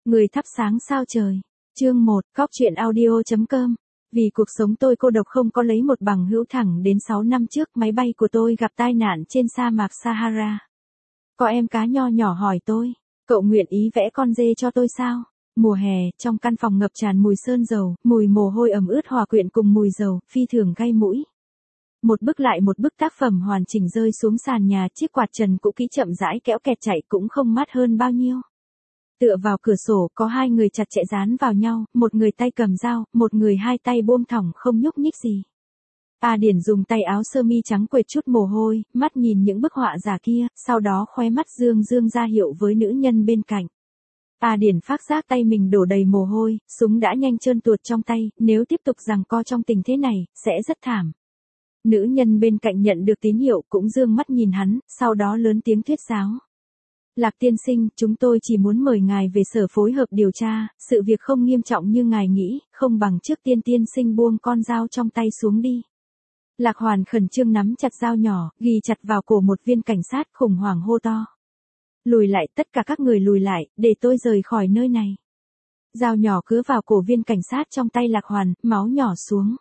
Người thắp sáng sao trời. Chương 1, Cóc truyện audio.com. Vì cuộc sống tôi cô độc không có lấy một bằng hữu thẳng đến 6 năm trước máy bay của tôi gặp tai nạn trên sa mạc Sahara. Có em cá nho nhỏ hỏi tôi, cậu nguyện ý vẽ con dê cho tôi sao? Mùa hè, trong căn phòng ngập tràn mùi sơn dầu, mùi mồ hôi ẩm ướt hòa quyện cùng mùi dầu, phi thường gây mũi. Một bức lại một bức tác phẩm hoàn chỉnh rơi xuống sàn nhà, chiếc quạt trần cũ kỹ chậm rãi kéo kẹt chạy cũng không mát hơn bao nhiêu. Tựa vào cửa sổ có hai người chặt chẽ dán vào nhau, một người tay cầm dao, một người hai tay buông thõng không nhúc nhích gì. A Điển dùng tay áo sơ mi trắng quệt chút mồ hôi, mắt nhìn những bức họa giả kia, sau đó khóe mắt dương dương ra hiệu với nữ nhân bên cạnh. A Điển phát giác tay mình đổ đầy mồ hôi, súng đã nhanh trơn tuột trong tay, nếu tiếp tục giằng co trong tình thế này, sẽ rất thảm. Nữ nhân bên cạnh nhận được tín hiệu cũng dương mắt nhìn hắn, sau đó lớn tiếng thuyết giáo. Lạc tiên sinh, chúng tôi chỉ muốn mời ngài về sở phối hợp điều tra, sự việc không nghiêm trọng như ngài nghĩ, không bằng trước tiên tiên sinh buông con dao trong tay xuống đi. Lạc Hoàn khẩn trương nắm chặt dao nhỏ, ghi chặt vào cổ một viên cảnh sát khủng hoảng hô to. Lùi lại, tất cả các người lùi lại, để tôi rời khỏi nơi này. Dao nhỏ cứa vào cổ viên cảnh sát trong tay Lạc Hoàn, máu nhỏ xuống.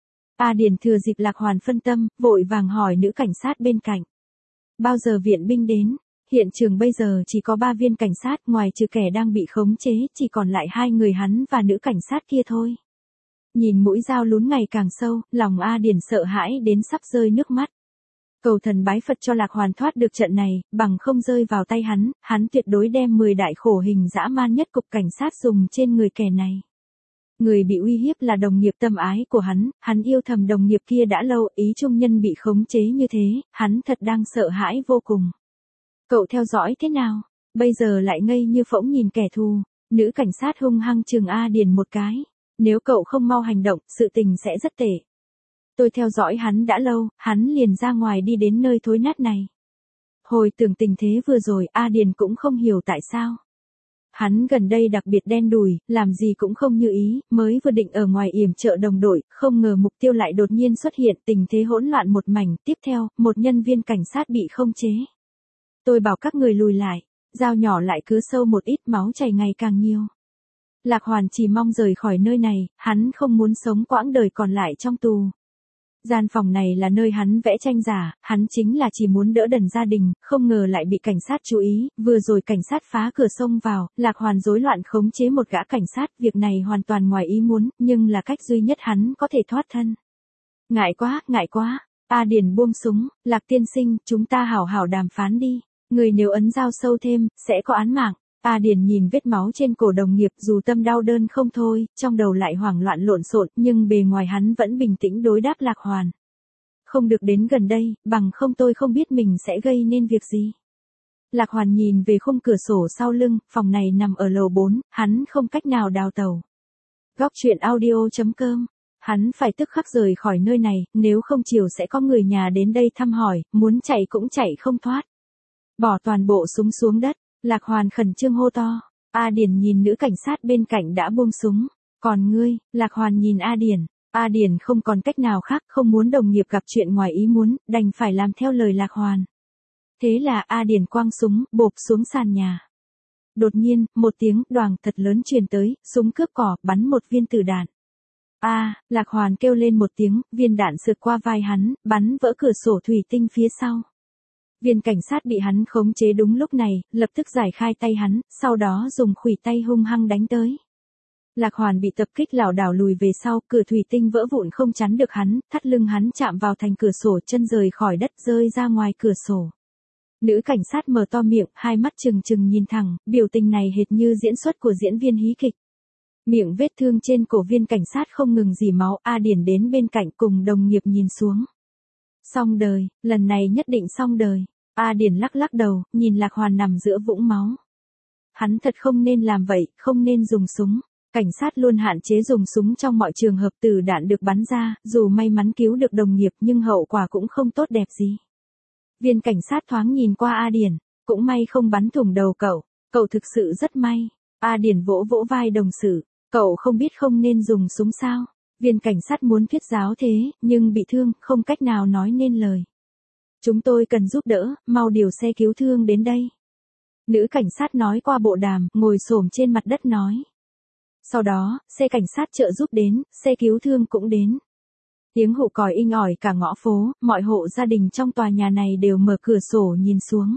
A Điển thừa dịp Lạc Hoàn phân tâm, vội vàng hỏi nữ cảnh sát bên cạnh. Bao giờ viện binh đến? Hiện trường bây giờ chỉ có 3 viên cảnh sát, ngoài trừ kẻ đang bị khống chế, chỉ còn lại 2 người hắn và nữ cảnh sát kia thôi. Nhìn mũi dao lún ngày càng sâu, lòng A Điển sợ hãi đến sắp rơi nước mắt. Cầu thần bái Phật cho Lạc Hoàn thoát được trận này, bằng không rơi vào tay hắn tuyệt đối đem 10 đại khổ hình dã man nhất cục cảnh sát dùng trên người kẻ này. Người bị uy hiếp là đồng nghiệp tâm ái của hắn yêu thầm đồng nghiệp kia đã lâu, ý trung nhân bị khống chế như thế, hắn thật đang sợ hãi vô cùng. Cậu theo dõi thế nào? Bây giờ lại ngây như phỗng nhìn kẻ thù. Nữ cảnh sát hung hăng chừng A Điển một cái. Nếu cậu không mau hành động, sự tình sẽ rất tệ. Tôi theo dõi hắn đã lâu, hắn liền ra ngoài đi đến nơi thối nát này. Hồi tưởng tình thế vừa rồi, A Điển cũng không hiểu tại sao. Hắn gần đây đặc biệt đen đủi, làm gì cũng không như ý, mới vừa định ở ngoài yểm trợ đồng đội, không ngờ mục tiêu lại đột nhiên xuất hiện, tình thế hỗn loạn một mảnh, tiếp theo, một nhân viên cảnh sát bị khống chế. Tôi bảo các người lùi lại, dao nhỏ lại cứ sâu một ít, máu chảy ngày càng nhiều. Lạc Hoàn chỉ mong rời khỏi nơi này, hắn không muốn sống quãng đời còn lại trong tù. Gian phòng này là nơi hắn vẽ tranh giả, hắn chính là chỉ muốn đỡ đần gia đình, không ngờ lại bị cảnh sát chú ý, vừa rồi cảnh sát phá cửa xông vào, Lạc Hoàn rối loạn khống chế một gã cảnh sát, việc này hoàn toàn ngoài ý muốn, nhưng là cách duy nhất hắn có thể thoát thân. Ngại quá, A Điển buông súng, Lạc tiên sinh, chúng ta hảo hảo đàm phán đi, người nếu ấn dao sâu thêm, sẽ có án mạng. A Điển nhìn vết máu trên cổ đồng nghiệp, dù tâm đau đớn không thôi, trong đầu lại hoảng loạn lộn xộn, nhưng bề ngoài hắn vẫn bình tĩnh đối đáp Lạc Hoàn. Không được đến gần đây, bằng không tôi không biết mình sẽ gây nên việc gì. Lạc Hoàn nhìn về khung cửa sổ sau lưng, phòng này nằm ở lầu 4, hắn không cách nào đào tẩu. Góc truyện audio.com. Hắn phải tức khắc rời khỏi nơi này, nếu không chiều sẽ có người nhà đến đây thăm hỏi, muốn chạy cũng chạy không thoát. Bỏ toàn bộ súng xuống đất. Lạc Hoàn khẩn trương hô to. A Điển nhìn nữ cảnh sát bên cạnh đã buông súng. Còn ngươi? Lạc Hoàn nhìn A Điển. A Điển không còn cách nào khác, không muốn đồng nghiệp gặp chuyện ngoài ý muốn, đành phải làm theo lời Lạc Hoàn. Thế là A Điển quăng súng, bộp xuống sàn nhà. Đột nhiên, một tiếng đoàng thật lớn truyền tới, súng cướp cỏ, bắn một viên tử đạn. Lạc Hoàn kêu lên một tiếng, viên đạn sượt qua vai hắn, bắn vỡ cửa sổ thủy tinh phía sau. Viên cảnh sát bị hắn khống chế đúng lúc này, lập tức giải khai tay hắn, sau đó dùng khuỷu tay hung hăng đánh tới. Lạc Hoàn bị tập kích lảo đảo lùi về sau, cửa thủy tinh vỡ vụn không chắn được hắn, thắt lưng hắn chạm vào thành cửa sổ, chân rời khỏi đất rơi ra ngoài cửa sổ. Nữ cảnh sát mở to miệng, hai mắt trừng trừng nhìn thẳng, biểu tình này hệt như diễn xuất của diễn viên hí kịch. Miệng vết thương trên cổ viên cảnh sát không ngừng rỉ máu, A Điển đến bên cạnh cùng đồng nghiệp nhìn xuống. Xong đời, lần này nhất định xong đời. A Điển lắc lắc đầu, nhìn Lạc Hoàn nằm giữa vũng máu. Hắn thật không nên làm vậy, không nên dùng súng. Cảnh sát luôn hạn chế dùng súng trong mọi trường hợp, tử đạn được bắn ra, dù may mắn cứu được đồng nghiệp nhưng hậu quả cũng không tốt đẹp gì. Viên cảnh sát thoáng nhìn qua A Điển, cũng may không bắn thủng đầu cậu thực sự rất may. A Điển vỗ vỗ vai đồng sự, cậu không biết không nên dùng súng sao? Viên cảnh sát muốn thuyết giáo thế, nhưng bị thương, không cách nào nói nên lời. Chúng tôi cần giúp đỡ, mau điều xe cứu thương đến đây. Nữ cảnh sát nói qua bộ đàm, ngồi xổm trên mặt đất nói. Sau đó, xe cảnh sát trợ giúp đến, xe cứu thương cũng đến. Tiếng hụ còi inh ỏi cả ngõ phố, mọi hộ gia đình trong tòa nhà này đều mở cửa sổ nhìn xuống.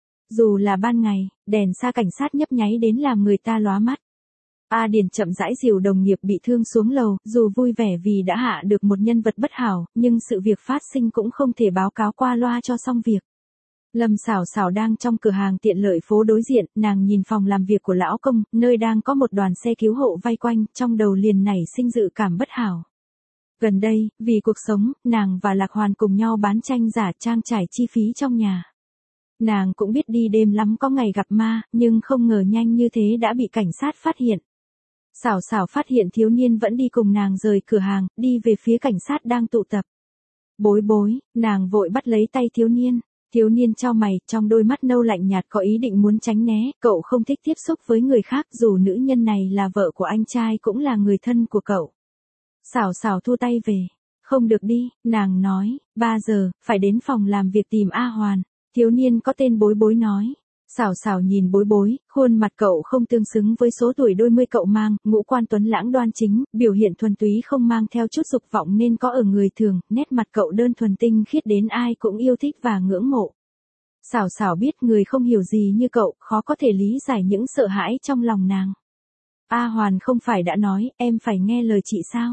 Dù là ban ngày, đèn xa cảnh sát nhấp nháy đến làm người ta lóa mắt. A Điền chậm rãi dìu đồng nghiệp bị thương xuống lầu, dù vui vẻ vì đã hạ được một nhân vật bất hảo, nhưng sự việc phát sinh cũng không thể báo cáo qua loa cho xong việc. Lâm Sảo Sảo đang trong cửa hàng tiện lợi phố đối diện, nàng nhìn phòng làm việc của lão công, nơi đang có một đoàn xe cứu hộ vây quanh, trong đầu liền nảy sinh dự cảm bất hảo. Gần đây, vì cuộc sống, nàng và Lạc Hoàn cùng nhau bán tranh giả trang trải chi phí trong nhà. Nàng cũng biết đi đêm lắm có ngày gặp ma, nhưng không ngờ nhanh như thế đã bị cảnh sát phát hiện. Sảo Sảo phát hiện thiếu niên vẫn đi cùng nàng rời cửa hàng, đi về phía cảnh sát đang tụ tập. Bối bối, nàng vội bắt lấy tay thiếu niên. Thiếu niên chau mày, trong đôi mắt nâu lạnh nhạt có ý định muốn tránh né, cậu không thích tiếp xúc với người khác dù nữ nhân này là vợ của anh trai cũng là người thân của cậu. Sảo Sảo thu tay về. Không được đi, nàng nói, 3 giờ, phải đến phòng làm việc tìm A Hoàn. Thiếu niên có tên Bối Bối nói. Sảo Sảo nhìn Bối Bối, khuôn mặt cậu không tương xứng với số tuổi đôi mươi cậu mang, ngũ quan tuấn lãng đoan chính, biểu hiện thuần túy không mang theo chút dục vọng nên có ở người thường, nét mặt cậu đơn thuần tinh khiết đến ai cũng yêu thích và ngưỡng mộ. Sảo Sảo biết người không hiểu gì như cậu, khó có thể lý giải những sợ hãi trong lòng nàng. A Hoàn không phải đã nói, em phải nghe lời chị sao?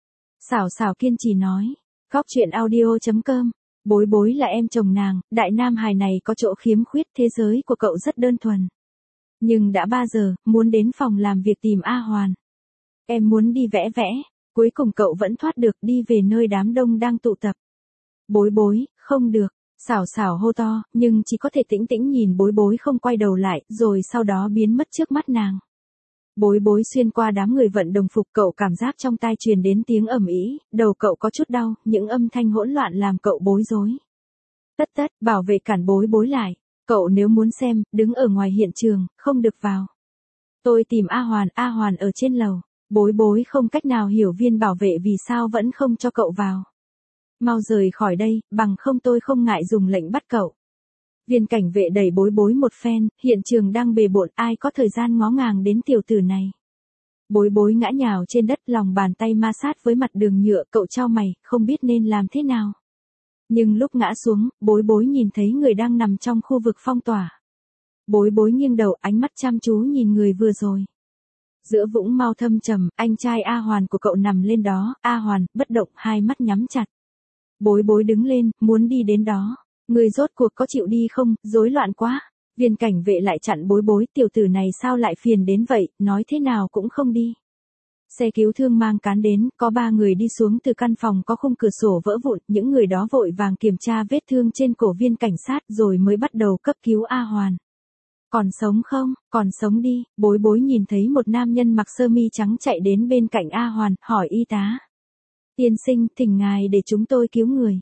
Sảo Sảo kiên trì nói. Góc truyện audio.com. Bối Bối là em chồng nàng, đại nam hài này có chỗ khiếm khuyết, thế giới của cậu rất đơn thuần. Nhưng đã 3 giờ, muốn đến phòng làm việc tìm A Hoàn. Em muốn đi vẽ vẽ, cuối cùng cậu vẫn thoát được đi về nơi đám đông đang tụ tập. Bối Bối, không được, Sảo Sảo hô to, nhưng chỉ có thể tĩnh tĩnh nhìn Bối Bối không quay đầu lại, rồi sau đó biến mất trước mắt nàng. Bối Bối xuyên qua đám người vận đồng phục, cậu cảm giác trong tai truyền đến tiếng ầm ĩ, đầu cậu có chút đau, những âm thanh hỗn loạn làm cậu bối rối. Tất tất, bảo vệ cản Bối Bối lại. Cậu nếu muốn xem, đứng ở ngoài hiện trường, không được vào. Tôi tìm A Hoàn ở trên lầu. Bối Bối không cách nào hiểu viên bảo vệ vì sao vẫn không cho cậu vào. Mau rời khỏi đây, bằng không tôi không ngại dùng lệnh bắt cậu. Viên cảnh vệ đẩy Bối Bối một phen, hiện trường đang bề bộn, ai có thời gian ngó ngàng đến tiểu tử này. Bối Bối ngã nhào trên đất, lòng bàn tay ma sát với mặt đường nhựa, cậu chau mày, không biết nên làm thế nào. Nhưng lúc ngã xuống, Bối Bối nhìn thấy người đang nằm trong khu vực phong tỏa. Bối Bối nghiêng đầu, ánh mắt chăm chú nhìn người vừa rồi. Giữa vũng mau thâm trầm, anh trai A Hoàn của cậu nằm lên đó, A Hoàn, bất động, hai mắt nhắm chặt. Bối Bối đứng lên, muốn đi đến đó. Người rốt cuộc có chịu đi không, rối loạn quá. Viên cảnh vệ lại chặn Bối Bối, tiểu tử này sao lại phiền đến vậy, nói thế nào cũng không đi. Xe cứu thương mang cán đến, có 3 người đi xuống từ căn phòng có khung cửa sổ vỡ vụn, những người đó vội vàng kiểm tra vết thương trên cổ viên cảnh sát rồi mới bắt đầu cấp cứu A Hoàn. Còn sống không, còn sống đi, Bối Bối nhìn thấy một nam nhân mặc sơ mi trắng chạy đến bên cạnh A Hoàn, hỏi y tá. Tiên sinh, thỉnh ngài để chúng tôi cứu người.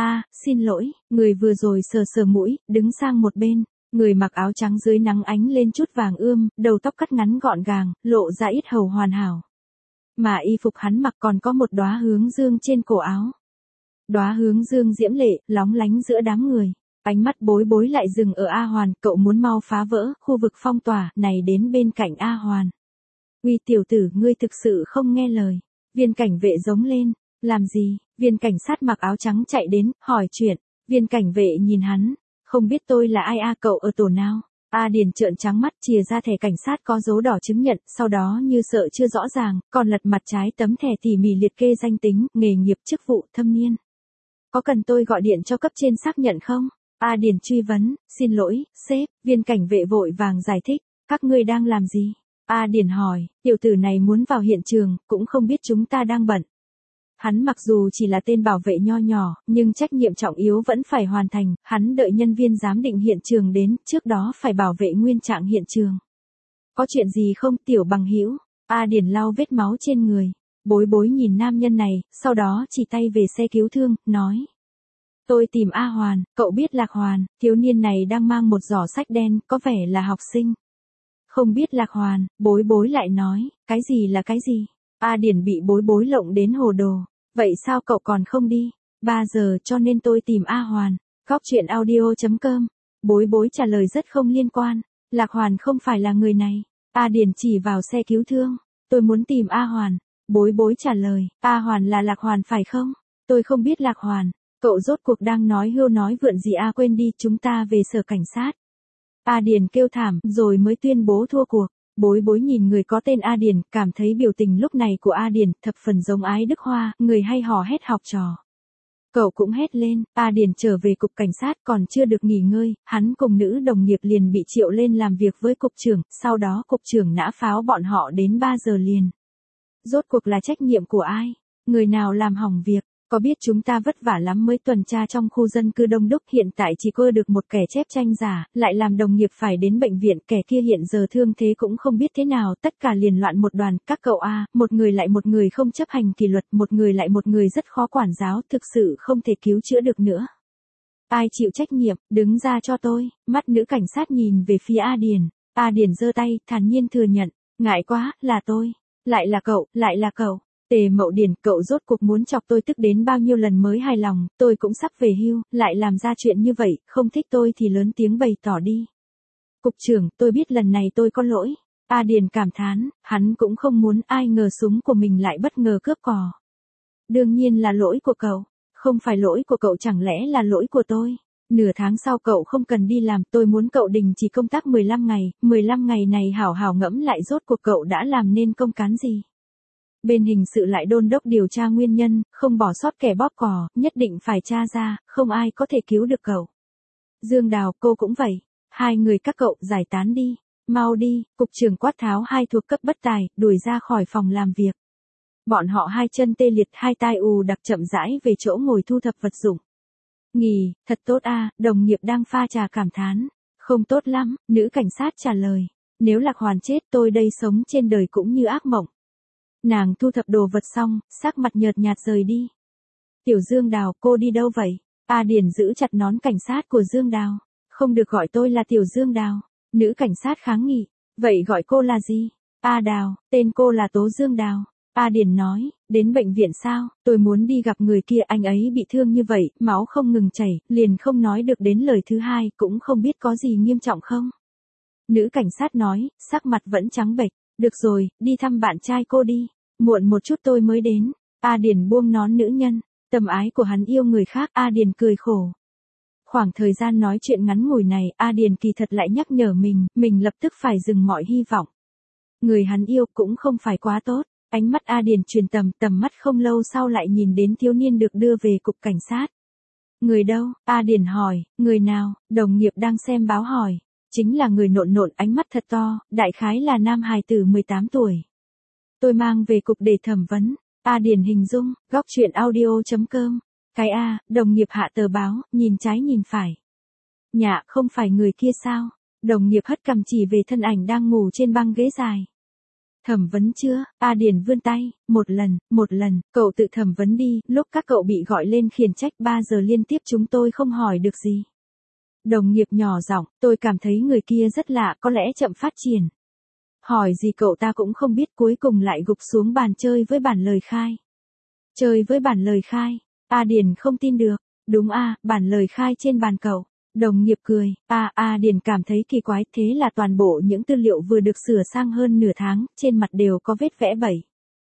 Xin lỗi, người vừa rồi sờ sờ mũi, đứng sang một bên. Người mặc áo trắng dưới nắng ánh lên chút vàng ươm, đầu tóc cắt ngắn gọn gàng, lộ ra ít hầu hoàn hảo. Mà y phục hắn mặc còn có một đóa hướng dương trên cổ áo. Đóa hướng dương diễm lệ, lóng lánh giữa đám người. Ánh mắt Bối Bối lại dừng ở A Hoàn, cậu muốn mau phá vỡ khu vực phong tỏa này đến bên cạnh A Hoàn. Uy tiểu tử, ngươi thực sự không nghe lời. Viên cảnh vệ giống lên. Làm gì? Viên cảnh sát mặc áo trắng chạy đến, hỏi chuyện. Viên cảnh vệ nhìn hắn. Không biết tôi là ai cậu ở tổ nào? A Điền trợn trắng mắt chìa ra thẻ cảnh sát có dấu đỏ chứng nhận, sau đó như sợ chưa rõ ràng, còn lật mặt trái tấm thẻ tỉ mỉ liệt kê danh tính, nghề nghiệp, chức vụ, thâm niên. Có cần tôi gọi điện cho cấp trên xác nhận không? A Điền truy vấn, xin lỗi, sếp, viên cảnh vệ vội vàng giải thích, các ngươi đang làm gì? A Điền hỏi, tiểu tử này muốn vào hiện trường, cũng không biết chúng ta đang bận. Hắn mặc dù chỉ là tên bảo vệ nho nhỏ, nhưng trách nhiệm trọng yếu vẫn phải hoàn thành, hắn đợi nhân viên giám định hiện trường đến, trước đó phải bảo vệ nguyên trạng hiện trường. Có chuyện gì không, tiểu bằng hữu? A Điền lau vết máu trên người. Bối Bối nhìn nam nhân này, sau đó chỉ tay về xe cứu thương, nói. Tôi tìm A Hoàn, cậu biết Lạc Hoàn, thiếu niên này đang mang một giỏ sách đen, có vẻ là học sinh. Không biết Lạc Hoàn, Bối Bối lại nói, cái gì là cái gì? A Điền bị Bối Bối lộng đến hồ đồ. Vậy sao cậu còn không đi? 3 giờ cho nên tôi tìm A Hoàn. Góc truyện audio.com. Bối Bối trả lời rất không liên quan. Lạc Hoàn không phải là người này. A Điền chỉ vào xe cứu thương. Tôi muốn tìm A Hoàn. Bối bối trả lời, A Hoàn là Lạc Hoàn phải không? Tôi không biết Lạc Hoàn. Cậu rốt cuộc đang nói hưu nói vượn gì à, quên đi, chúng ta về sở cảnh sát. A Điền kêu thảm, rồi mới tuyên bố thua cuộc. Bối bối nhìn người có tên A Điền, cảm thấy biểu tình lúc này của A Điền thập phần giống Ái Đức Hoa, người hay hò hét học trò. Cậu cũng hét lên, A Điền trở về cục cảnh sát còn chưa được nghỉ ngơi, hắn cùng nữ đồng nghiệp liền bị triệu lên làm việc với cục trưởng, sau đó cục trưởng nã pháo bọn họ đến 3 giờ liền. Rốt cuộc là trách nhiệm của ai? Người nào làm hỏng việc? Có biết chúng ta vất vả lắm mới tuần tra trong khu dân cư đông đúc, hiện tại chỉ cưa được một kẻ chép tranh giả, lại làm đồng nghiệp phải đến bệnh viện, kẻ kia hiện giờ thương thế cũng không biết thế nào, tất cả liền loạn một đoàn, các cậu a, một người lại một người không chấp hành kỷ luật, một người lại một người rất khó quản giáo, thực sự không thể cứu chữa được nữa. Ai chịu trách nhiệm, đứng ra cho tôi. Mắt nữ cảnh sát nhìn về phía A Điền. A Điền giơ tay, thản nhiên thừa nhận, ngại quá, là tôi. Lại là cậu, lại là cậu. Tề Mậu Điền, cậu rốt cuộc muốn chọc tôi tức đến bao nhiêu lần mới hài lòng, tôi cũng sắp về hưu, lại làm ra chuyện như vậy, không thích tôi thì lớn tiếng bày tỏ đi. Cục trưởng, tôi biết lần này tôi có lỗi. A Điền cảm thán, hắn cũng không muốn, ai ngờ súng của mình lại bất ngờ cướp cò. Đương nhiên là lỗi của cậu, không phải lỗi của cậu, chẳng lẽ là lỗi của tôi. Nửa tháng sau cậu không cần đi làm, tôi muốn cậu đình chỉ công tác 15 ngày, 15 ngày này hảo hảo ngẫm lại rốt cuộc cậu đã làm nên công cán gì. Bên hình sự lại đôn đốc điều tra nguyên nhân, không bỏ sót kẻ bóp cò, nhất định phải tra ra, không ai có thể cứu được cậu. Dương Đào, cô cũng vậy. Hai người các cậu giải tán đi, mau đi, cục trưởng quát tháo hai thuộc cấp bất tài, đuổi ra khỏi phòng làm việc. Bọn họ hai chân tê liệt, hai tai ù đặc chậm rãi về chỗ ngồi thu thập vật dụng. Nghỉ, thật tốt a, đồng nghiệp đang pha trà cảm thán. Không tốt lắm, nữ cảnh sát trả lời. Nếu Lạc Hoàn chết tôi đây sống trên đời cũng như ác mộng. Nàng thu thập đồ vật xong, sắc mặt nhợt nhạt rời đi. Tiểu Dương Đào, cô đi đâu vậy? A Điền giữ chặt nón cảnh sát của Dương Đào. Không được gọi tôi là Tiểu Dương Đào. Nữ cảnh sát kháng nghị. Vậy gọi cô là gì? A Đào, tên cô là Tố Dương Đào. A Điền nói, đến bệnh viện sao? Tôi muốn đi gặp người kia, anh ấy bị thương như vậy, máu không ngừng chảy, liền không nói được đến lời thứ hai, cũng không biết có gì nghiêm trọng không? Nữ cảnh sát nói, sắc mặt vẫn trắng bệch. Được rồi, đi thăm bạn trai cô đi. Muộn một chút tôi mới đến. A Điền buông nón nữ nhân. Tầm ái của hắn yêu người khác. A Điền cười khổ. Khoảng thời gian nói chuyện ngắn ngủi này, A Điền kỳ thật lại nhắc nhở mình lập tức phải dừng mọi hy vọng. Người hắn yêu cũng không phải quá tốt. Ánh mắt A Điền truyền tầm mắt không lâu sau lại nhìn đến thiếu niên được đưa về cục cảnh sát. Người đâu? A Điền hỏi, người nào? Đồng nghiệp đang xem báo hỏi. Chính là người nộn ánh mắt thật to, đại khái là nam hài tử 18 tuổi. Tôi mang về cục để thẩm vấn. A Điền hình dung, góc truyện audio.com. Cái A, đồng nghiệp hạ tờ báo, nhìn trái nhìn phải. Nhạ, không phải người kia sao? Đồng nghiệp hất cằm chỉ về thân ảnh đang ngủ trên băng ghế dài. Thẩm vấn chưa? A Điền vươn tay, một lần, cậu tự thẩm vấn đi, lúc các cậu bị gọi lên khiển trách 3 giờ liên tiếp chúng tôi không hỏi được gì. Đồng nghiệp nhỏ giọng, tôi cảm thấy người kia rất lạ, có lẽ chậm phát triển. Hỏi gì cậu ta cũng không biết, cuối cùng lại gục xuống bàn chơi với bản lời khai. Chơi với bản lời khai, A Điền không tin được, đúng a, bản lời khai trên bàn cậu. Đồng nghiệp cười, A Điền cảm thấy kỳ quái, thế là toàn bộ những tư liệu vừa được sửa sang hơn nửa tháng, trên mặt đều có vết vẽ bẩy.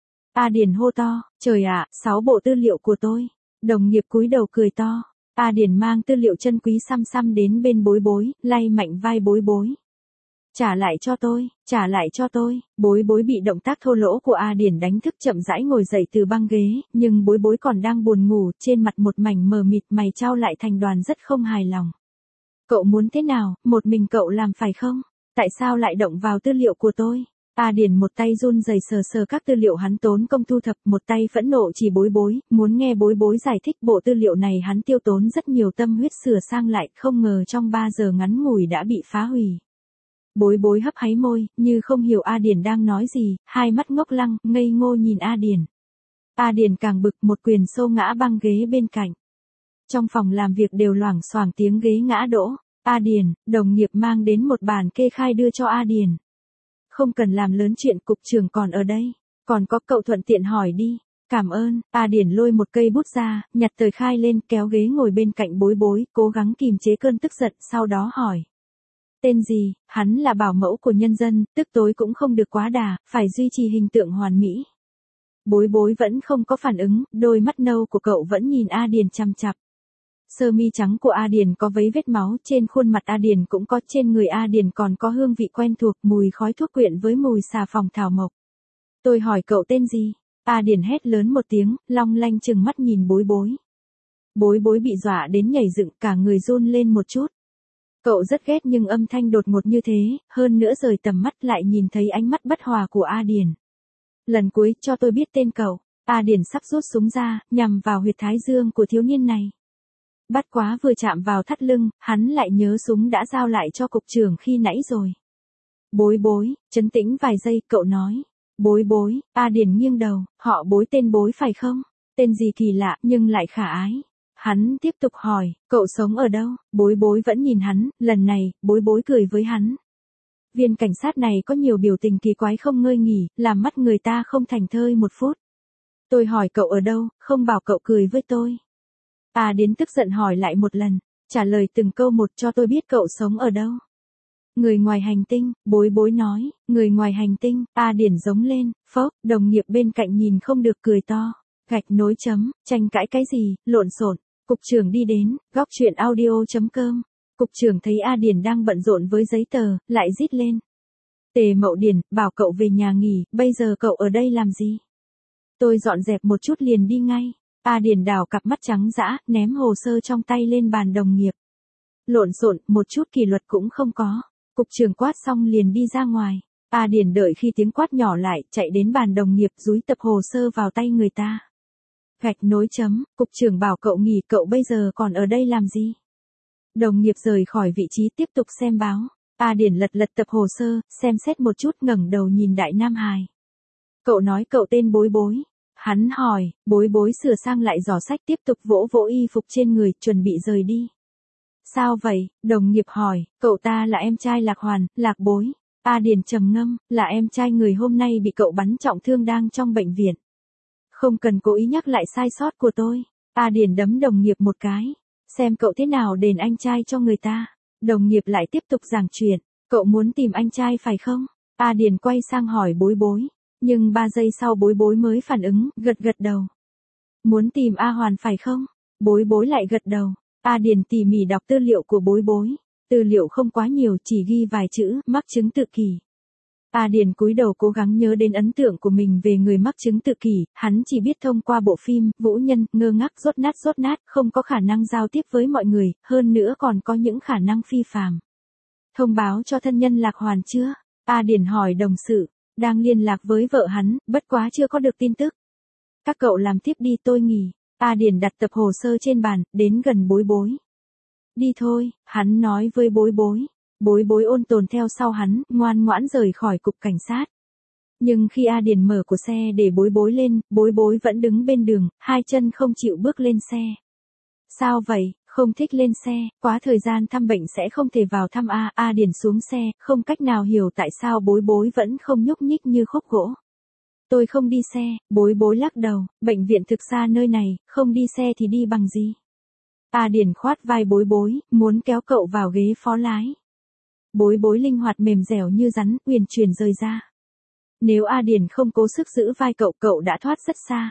A Điền hô to, trời ạ, 6 bộ tư liệu của tôi. Đồng nghiệp cúi đầu cười to. A Điền mang tư liệu chân quý xăm đến bên Bối Bối, lay mạnh vai Bối Bối. Trả lại cho tôi, trả lại cho tôi. Bối Bối bị động tác thô lỗ của A Điền đánh thức, chậm rãi ngồi dậy từ băng ghế, nhưng Bối Bối còn đang buồn ngủ, trên mặt một mảnh mờ mịt, mày chau lại thành đoàn rất không hài lòng. Cậu muốn thế nào, một mình cậu làm phải không? Tại sao lại động vào tư liệu của tôi? A Điền một tay run rẩy sờ các tư liệu hắn tốn công thu thập, một tay phẫn nộ chỉ Bối Bối, muốn nghe Bối Bối giải thích bộ tư liệu này hắn tiêu tốn rất nhiều tâm huyết sửa sang lại, không ngờ trong 3 giờ ngắn ngủi đã bị phá hủy. Bối Bối hấp háy môi, như không hiểu A Điền đang nói gì, hai mắt ngốc lăng, ngây ngô nhìn A Điền. A Điền càng bực, một quyền xô ngã băng ghế bên cạnh. Trong phòng làm việc đều loảng xoảng tiếng ghế ngã đổ. A Điền, đồng nghiệp mang đến một bản kê khai đưa cho A Điền. Không cần làm lớn chuyện, cục trưởng còn ở đây. Còn có cậu thuận tiện hỏi đi. Cảm ơn. A Điền lôi một cây bút ra, nhặt tờ khai lên, kéo ghế ngồi bên cạnh Bối Bối, cố gắng kìm chế cơn tức giận, sau đó hỏi. Tên gì, hắn là bảo mẫu của nhân dân, tức tối cũng không được quá đà, phải duy trì hình tượng hoàn mỹ. Bối bối vẫn không có phản ứng, đôi mắt nâu của cậu vẫn nhìn A Điền chằm chằm. Sơ mi trắng của A Điền có vấy vết máu, trên khuôn mặt A Điền cũng có, trên người A Điền còn có hương vị quen thuộc, mùi khói thuốc quyện với mùi xà phòng thảo mộc. Tôi hỏi cậu tên gì? A Điền hét lớn một tiếng, long lanh trừng mắt nhìn bối bối. Bối bối bị dọa đến nhảy dựng, cả người run lên một chút. Cậu rất ghét nhưng âm thanh đột ngột như thế, hơn nữa rời tầm mắt lại nhìn thấy ánh mắt bất hòa của A Điền. Lần cuối cho tôi biết tên cậu. A Điền sắp rút súng ra, nhằm vào huyệt thái dương của thiếu niên này. Bắt quá vừa chạm vào thắt lưng, hắn lại nhớ súng đã giao lại cho cục trưởng khi nãy rồi. Bối bối, trấn tĩnh vài giây, cậu nói. Bối bối, A Điền nghiêng đầu, họ Bối tên Bối phải không? Tên gì kỳ lạ nhưng lại khả ái. Hắn tiếp tục hỏi, cậu sống ở đâu? Bối bối vẫn nhìn hắn, lần này, bối bối cười với hắn. Viên cảnh sát này có nhiều biểu tình kỳ quái không ngơi nghỉ, làm mắt người ta không thành thơi một phút. Tôi hỏi cậu ở đâu, không bảo cậu cười với tôi. A Điền tức giận hỏi lại một lần, trả lời từng câu một, cho tôi biết cậu sống ở đâu. Người ngoài hành tinh, bối bối nói, người ngoài hành tinh. A Điền giống lên, phốc, đồng nghiệp bên cạnh nhìn không được cười to. Gạch nối chấm, tranh cãi cái gì, lộn xộn. Cục trưởng đi đến, góc chuyện audio.com. Cục trưởng thấy A Điền đang bận rộn với giấy tờ, lại rít lên. Tề Mậu Điền, bảo cậu về nhà nghỉ, bây giờ cậu ở đây làm gì? Tôi dọn dẹp một chút liền đi ngay. A Điền đảo cặp mắt trắng dã, ném hồ sơ trong tay lên bàn đồng nghiệp. Lộn xộn, một chút kỷ luật cũng không có. Cục trưởng quát xong liền đi ra ngoài. A Điền đợi khi tiếng quát nhỏ lại, chạy đến bàn đồng nghiệp dúi tập hồ sơ vào tay người ta. Gạch nối chấm, cục trưởng bảo cậu nghỉ, cậu bây giờ còn ở đây làm gì? Đồng nghiệp rời khỏi vị trí tiếp tục xem báo. A Điền lật tập hồ sơ, xem xét một chút, ngẩng đầu nhìn Đại Nam Hải. Cậu nói cậu tên Bối Bối. Hắn hỏi, bối bối sửa sang lại giỏ sách tiếp tục vỗ vỗ y phục trên người, chuẩn bị rời đi. Sao vậy? Đồng nghiệp hỏi, cậu ta là em trai Lạc Hoàn, Lạc Bối. A Điền trầm ngâm, là em trai người hôm nay bị cậu bắn trọng thương đang trong bệnh viện. Không cần cố ý nhắc lại sai sót của tôi. A Điền đấm đồng nghiệp một cái. Xem cậu thế nào đền anh trai cho người ta. Đồng nghiệp lại tiếp tục giảng chuyện. Cậu muốn tìm anh trai phải không? A Điền quay sang hỏi bối bối. Nhưng 3 giây sau bối bối mới phản ứng, gật đầu. Muốn tìm A Hoàn phải không? Bối bối lại gật đầu. A Điền tỉ mỉ đọc tư liệu của bối bối. Tư liệu không quá nhiều, chỉ ghi vài chữ, mắc chứng tự kỷ. A Điền cúi đầu cố gắng nhớ đến ấn tượng của mình về người mắc chứng tự kỷ, hắn chỉ biết thông qua bộ phim, Vũ Nhân, ngơ ngác rốt nát, không có khả năng giao tiếp với mọi người, hơn nữa còn có những khả năng phi phàm. Thông báo cho thân nhân Lạc Hoàn chưa? A Điền hỏi đồng sự, đang liên lạc với vợ hắn, bất quá chưa có được tin tức. Các cậu làm tiếp đi, tôi nghỉ. A Điền đặt tập hồ sơ trên bàn, đến gần bối bối. Đi thôi, hắn nói với bối bối. Bối bối ôn tồn theo sau hắn, ngoan ngoãn rời khỏi cục cảnh sát. Nhưng khi A Điền mở cửa xe để bối bối lên, bối bối vẫn đứng bên đường, hai chân không chịu bước lên xe. Sao vậy, không thích lên xe, quá thời gian thăm bệnh sẽ không thể vào thăm A. A Điền xuống xe, không cách nào hiểu tại sao bối bối vẫn không nhúc nhích như khúc gỗ. Tôi không đi xe, bối bối lắc đầu, bệnh viện thực xa nơi này, không đi xe thì đi bằng gì? A Điền khoát vai bối bối, muốn kéo cậu vào ghế phó lái. Bối bối linh hoạt mềm dẻo như rắn, uyển chuyển rời ra. Nếu A Điền không cố sức giữ vai cậu, cậu đã thoát rất xa.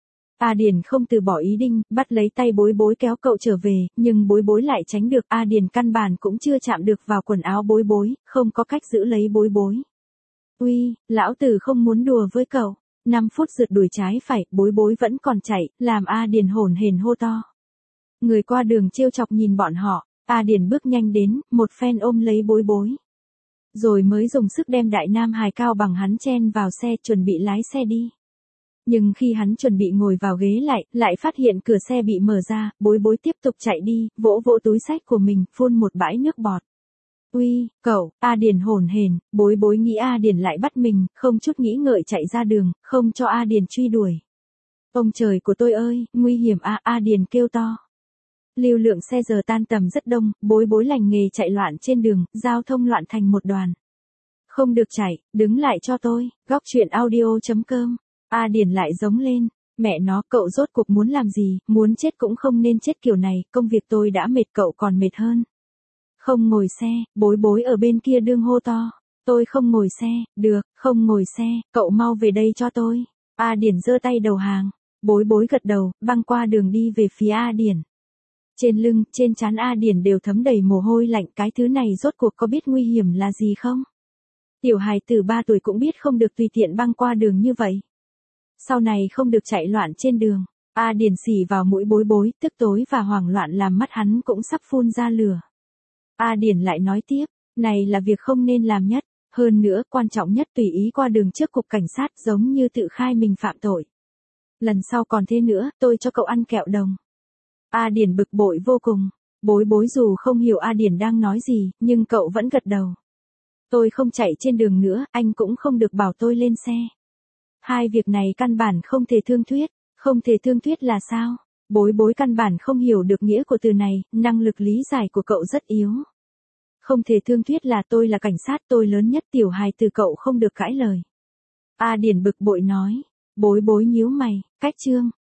A Điền không từ bỏ ý định, bắt lấy tay bối bối kéo cậu trở về, nhưng bối bối lại tránh được. A Điền căn bản cũng chưa chạm được vào quần áo bối bối, không có cách giữ lấy bối bối. Uy, lão tử không muốn đùa với cậu. 5 phút rượt đuổi trái phải, bối bối vẫn còn chạy, làm A Điền hổn hển hô to. Người qua đường trêu chọc nhìn bọn họ, A Điền bước nhanh đến, một phen ôm lấy bối bối. Rồi mới dùng sức đem Đại Nam Hải cao bằng hắn chen vào xe, chuẩn bị lái xe đi. Nhưng khi hắn chuẩn bị ngồi vào ghế lại phát hiện cửa xe bị mở ra, bối bối tiếp tục chạy đi, vỗ vỗ túi xách của mình, phun một bãi nước bọt. Uy, cậu, A Điền hổn hển, bối bối nghĩ A Điền lại bắt mình, không chút nghĩ ngợi chạy ra đường, không cho A Điền truy đuổi. Ông trời của tôi ơi, nguy hiểm à, A Điền kêu to. Lưu lượng xe giờ tan tầm rất đông, bối bối lành nghề chạy loạn trên đường, giao thông loạn thành một đoàn. Không được chạy, đứng lại cho tôi, góc chuyện audio.com. A Điền lại giống lên, mẹ nó, cậu rốt cuộc muốn làm gì, muốn chết cũng không nên chết kiểu này, công việc tôi đã mệt cậu còn mệt hơn. Không ngồi xe, bối bối ở bên kia đương hô to. Tôi không ngồi xe, được, không ngồi xe, cậu mau về đây cho tôi. A Điển giơ tay đầu hàng. Bối bối gật đầu, băng qua đường đi về phía A Điển. Trên lưng, trên trán A Điển đều thấm đầy mồ hôi lạnh, cái thứ này rốt cuộc có biết nguy hiểm là gì không? Tiểu hài tử 3 tuổi cũng biết không được tùy tiện băng qua đường như vậy. Sau này không được chạy loạn trên đường. A Điển xỉ vào mũi bối bối, tức tối và hoảng loạn làm mắt hắn cũng sắp phun ra lửa. A Điển lại nói tiếp, này là việc không nên làm nhất, hơn nữa quan trọng nhất tùy ý qua đường trước cục cảnh sát giống như tự khai mình phạm tội. Lần sau còn thế nữa, tôi cho cậu ăn kẹo đồng. A Điển bực bội vô cùng, bối bối dù không hiểu A Điển đang nói gì, nhưng cậu vẫn gật đầu. Tôi không chạy trên đường nữa, anh cũng không được bảo tôi lên xe. Hai việc này căn bản không thể thương thuyết. Không thể thương thuyết là sao? Bối bối căn bản không hiểu được nghĩa của từ này, năng lực lý giải của cậu rất yếu. Không thể thương thuyết là tôi là cảnh sát, tôi lớn nhất, tiểu hài từ cậu không được cãi lời. A Điển bực bội nói. Bối bối nhíu mày, cách chương.